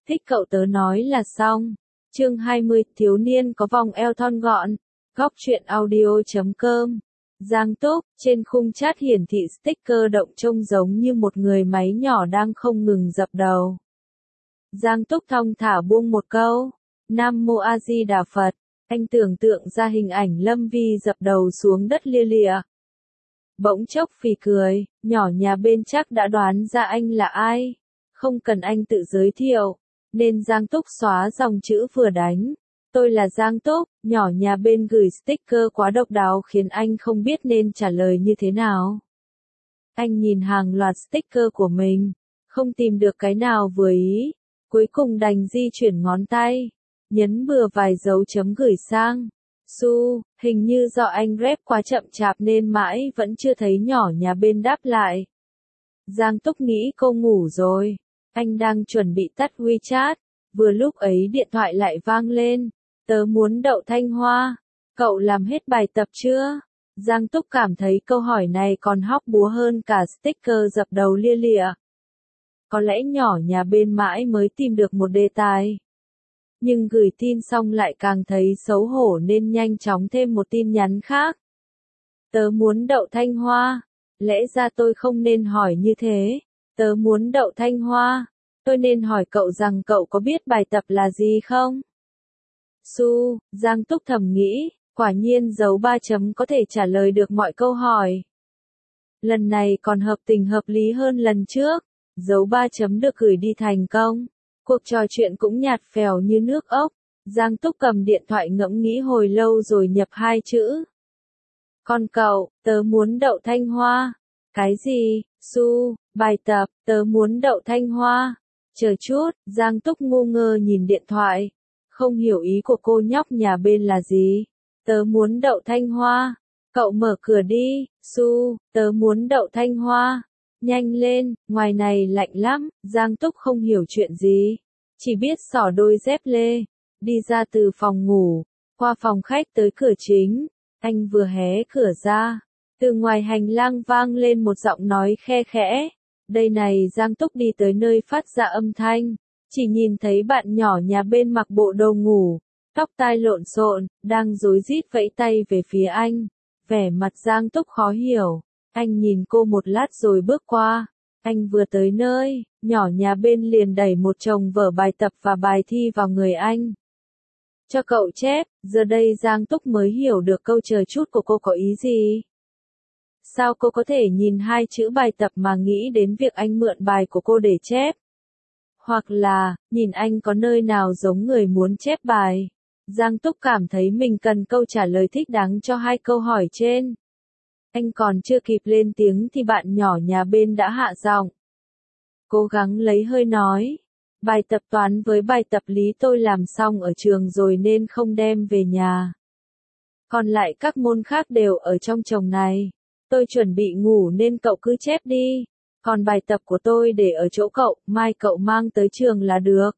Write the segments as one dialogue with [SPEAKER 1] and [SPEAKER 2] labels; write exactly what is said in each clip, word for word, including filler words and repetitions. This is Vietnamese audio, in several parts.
[SPEAKER 1] Thích cậu tớ nói là xong. Chương hai mươi, thiếu niên có vòng eo thon gọn. Góc truyện audio chấm com. Giang Túc, trên khung chat hiển thị sticker động trông giống như một người máy nhỏ đang không ngừng dập đầu. Giang Túc thong thả buông một câu. Nam Mô A Di Đà Phật. Anh tưởng tượng ra hình ảnh Lâm Vi dập đầu xuống đất lia lịa. Bỗng chốc phì cười, nhỏ nhà bên chắc đã đoán ra anh là ai. Không cần anh tự giới thiệu, nên Giang Túc xóa dòng chữ vừa đánh. Tôi là Giang Túc, nhỏ nhà bên gửi sticker quá độc đáo khiến anh không biết nên trả lời như thế nào. Anh nhìn hàng loạt sticker của mình, không tìm được cái nào vừa ý, cuối cùng đành di chuyển ngón tay, nhấn bừa vài dấu chấm gửi sang. Su, hình như do anh rep quá chậm chạp nên mãi vẫn chưa thấy nhỏ nhà bên đáp lại. Giang Túc nghĩ cô ngủ rồi. Anh đang chuẩn bị tắt WeChat, vừa lúc ấy điện thoại lại vang lên. Tớ muốn đậu Thanh Hoa. Cậu làm hết bài tập chưa? Giang Túc cảm thấy câu hỏi này còn hóc búa hơn cả sticker dập đầu lia lịa. Có lẽ nhỏ nhà bên mãi mới tìm được một đề tài. Nhưng gửi tin xong lại càng thấy xấu hổ nên nhanh chóng thêm một tin nhắn khác. Tớ muốn đậu Thanh Hoa. Lẽ ra tôi không nên hỏi như thế. Tớ muốn đậu Thanh Hoa. Tôi nên hỏi cậu rằng cậu có biết bài tập là gì không? Su, Giang Túc thầm nghĩ, quả nhiên dấu ba chấm có thể trả lời được mọi câu hỏi. Lần này còn hợp tình hợp lý hơn lần trước. Dấu ba chấm được gửi đi thành công. Cuộc trò chuyện cũng nhạt phèo như nước ốc. Giang Túc cầm điện thoại ngẫm nghĩ hồi lâu rồi nhập hai chữ. Còn cậu, tớ muốn đậu Thanh Hoa. Cái gì? Su, bài tập, tớ muốn đậu Thanh Hoa. Chờ chút, Giang Túc ngu ngơ nhìn điện thoại. Không hiểu ý của cô nhóc nhà bên là gì. Tớ muốn đậu Thanh Hoa. Cậu mở cửa đi, Su, tớ muốn đậu Thanh Hoa. Nhanh lên, ngoài này lạnh lắm. Giang Túc không hiểu chuyện gì. Chỉ biết xỏ đôi dép lê. Đi ra từ phòng ngủ, qua phòng khách tới cửa chính. Anh vừa hé cửa ra. Từ ngoài hành lang vang lên một giọng nói khe khẽ. Đây này, Giang Túc đi tới nơi phát ra âm thanh. Chỉ nhìn thấy bạn nhỏ nhà bên mặc bộ đồ ngủ, tóc tai lộn xộn, đang rối rít vẫy tay về phía anh. Vẻ mặt Giang Túc khó hiểu. Anh nhìn cô một lát rồi bước qua. Anh vừa tới nơi, nhỏ nhà bên liền đẩy một chồng vở bài tập và bài thi vào người anh. Cho cậu chép, giờ đây Giang Túc mới hiểu được câu chờ chút của cô có ý gì. Sao cô có thể nhìn hai chữ bài tập mà nghĩ đến việc anh mượn bài của cô để chép? Hoặc là, nhìn anh có nơi nào giống người muốn chép bài? Giang Túc cảm thấy mình cần câu trả lời thích đáng cho hai câu hỏi trên. Anh còn chưa kịp lên tiếng thì bạn nhỏ nhà bên đã hạ giọng. Cố gắng lấy hơi nói. Bài tập toán với bài tập lý tôi làm xong ở trường rồi nên không đem về nhà. Còn lại các môn khác đều ở trong chồng này. Tôi chuẩn bị ngủ nên cậu cứ chép đi. Còn bài tập của tôi để ở chỗ cậu, mai cậu mang tới trường là được.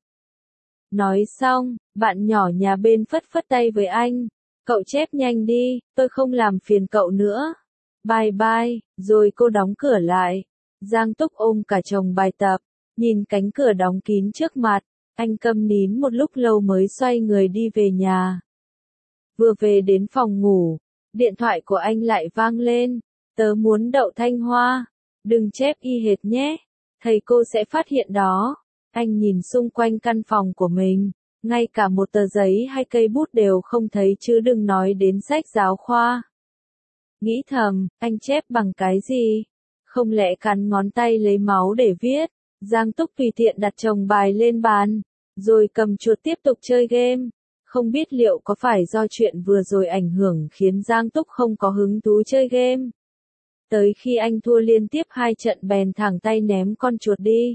[SPEAKER 1] Nói xong, bạn nhỏ nhà bên phất phất tay với anh. Cậu chép nhanh đi, tôi không làm phiền cậu nữa. Bye bye, rồi cô đóng cửa lại. Giang Túc ôm cả chồng bài tập, nhìn cánh cửa đóng kín trước mặt. Anh câm nín một lúc lâu mới xoay người đi về nhà. Vừa về đến phòng ngủ, điện thoại của anh lại vang lên. Tớ muốn đậu Thanh Hoa. Đừng chép y hệt nhé. Thầy cô sẽ phát hiện đó. Anh nhìn xung quanh căn phòng của mình. Ngay cả một tờ giấy hay cây bút đều không thấy chứ đừng nói đến sách giáo khoa. Nghĩ thầm, anh chép bằng cái gì? Không lẽ cắn ngón tay lấy máu để viết? Giang Túc tùy tiện đặt chồng bài lên bàn. Rồi cầm chuột tiếp tục chơi game. Không biết liệu có phải do chuyện vừa rồi ảnh hưởng khiến Giang Túc không có hứng thú chơi game. Tới khi anh thua liên tiếp hai trận bèn thẳng tay ném con chuột đi.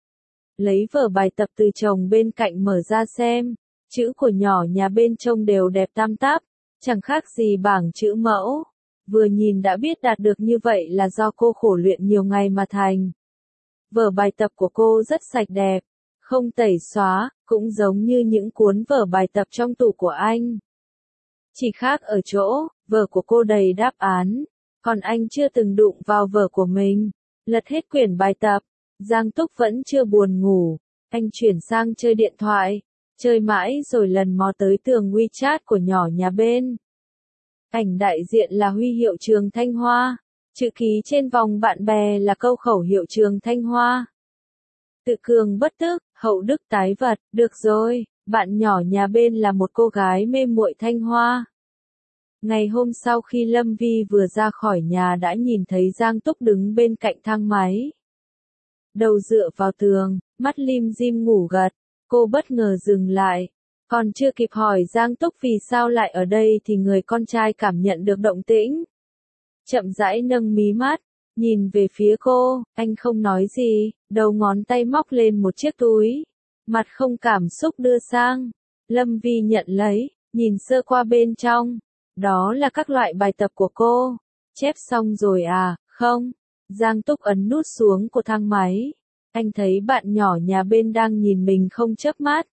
[SPEAKER 1] Lấy vở bài tập từ chồng bên cạnh mở ra xem. Chữ của nhỏ nhà bên trông đều đẹp tăm tắp. Chẳng khác gì bảng chữ mẫu. Vừa nhìn đã biết đạt được như vậy là do cô khổ luyện nhiều ngày mà thành. Vở bài tập của cô rất sạch đẹp. Không tẩy xóa, cũng giống như những cuốn vở bài tập trong tủ của anh. Chỉ khác ở chỗ, vở của cô đầy đáp án. Còn anh chưa từng đụng vào vở của mình. Lật hết quyển bài tập. Giang Túc vẫn chưa buồn ngủ. Anh chuyển sang chơi điện thoại, chơi mãi rồi lần mò tới tường WeChat của nhỏ nhà bên. Ảnh đại diện là huy hiệu trường Thanh Hoa, chữ ký trên vòng bạn bè là câu khẩu hiệu trường Thanh Hoa. Tự cường bất tức, hậu đức tái vật, được rồi, bạn nhỏ nhà bên là một cô gái mê muội Thanh Hoa. Ngày hôm sau khi Lâm Vi vừa ra khỏi nhà đã nhìn thấy Giang Túc đứng bên cạnh thang máy. Đầu dựa vào tường, mắt lim dim ngủ gật, cô bất ngờ dừng lại. Còn chưa kịp hỏi Giang Túc vì sao lại ở đây thì người con trai cảm nhận được động tĩnh. Chậm rãi nâng mí mắt, nhìn về phía cô, anh không nói gì, đầu ngón tay móc lên một chiếc túi. Mặt không cảm xúc đưa sang. Lâm Vi nhận lấy, nhìn sơ qua bên trong. Đó là các loại bài tập của cô. Chép xong rồi à, không? Giang Túc ấn nút xuống của thang máy. Anh thấy bạn nhỏ nhà bên đang nhìn mình không chớp mắt.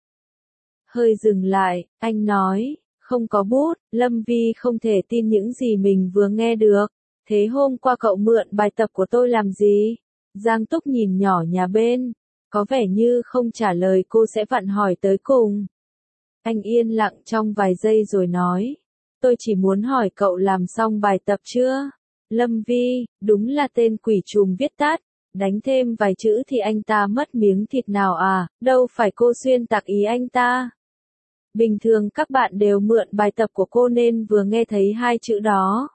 [SPEAKER 1] Hơi dừng lại, anh nói, không có bút. Lâm Vi không thể tin những gì mình vừa nghe được. Thế hôm qua cậu mượn bài tập của tôi làm gì? Giang Túc nhìn nhỏ nhà bên, có vẻ như không trả lời cô sẽ vặn hỏi tới cùng. Anh yên lặng trong vài giây rồi nói, tôi chỉ muốn hỏi cậu làm xong bài tập chưa? Lâm Vi, đúng là tên quỷ trùm viết tắt, đánh thêm vài chữ thì anh ta mất miếng thịt nào à, đâu phải cô xuyên tạc ý anh ta. Bình thường các bạn đều mượn bài tập của cô nên vừa nghe thấy hai chữ đó.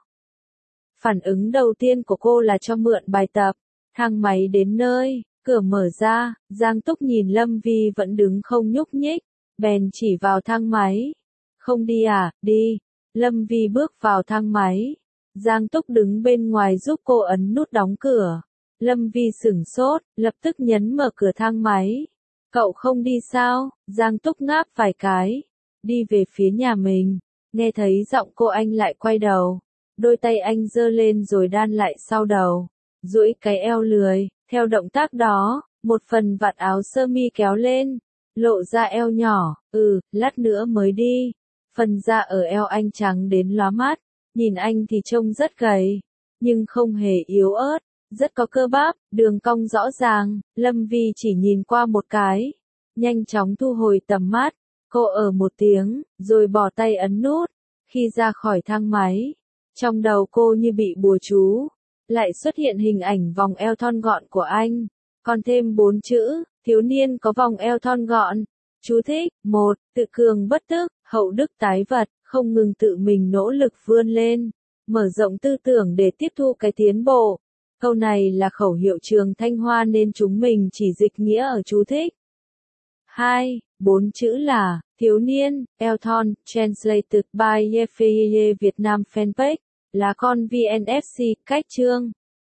[SPEAKER 1] Phản ứng đầu tiên của cô là cho mượn bài tập. Thang máy đến nơi, cửa mở ra, Giang Túc nhìn Lâm Vi vẫn đứng không nhúc nhích, bèn chỉ vào thang máy. Không đi à, đi. Lâm Vi bước vào thang máy. Giang Túc đứng bên ngoài giúp cô ấn nút đóng cửa. Lâm Vi sửng sốt, lập tức nhấn mở cửa thang máy. Cậu không đi sao? Giang Túc ngáp vài cái, đi về phía nhà mình. Nghe thấy giọng cô anh lại quay đầu. Đôi tay anh giơ lên rồi đan lại sau đầu, duỗi cái eo lười, theo động tác đó, một phần vạt áo sơ mi kéo lên, lộ ra eo nhỏ, ừ, lát nữa mới đi. Phần da ở eo anh trắng đến lóa mắt, nhìn anh thì trông rất gầy, nhưng không hề yếu ớt, rất có cơ bắp, đường cong rõ ràng. Lâm Vi chỉ nhìn qua một cái, nhanh chóng thu hồi tầm mắt, cô ở một tiếng, rồi bỏ tay ấn nút. Khi ra khỏi thang máy, trong đầu cô như bị bùa chú, lại xuất hiện hình ảnh vòng eo thon gọn của anh, còn thêm bốn chữ, thiếu niên có vòng eo thon gọn. Chú thích, một, tự cường bất tức, hậu đức tái vật, không ngừng tự mình nỗ lực vươn lên, mở rộng tư tưởng để tiếp thu cái tiến bộ. Câu này là khẩu hiệu trường Thanh Hoa nên chúng mình chỉ dịch nghĩa ở chú thích. hai. Bốn chữ là, thiếu niên, eo thon, translated by Yefeye Việt Nam fanpage, là con vê en ép xê, cách chương.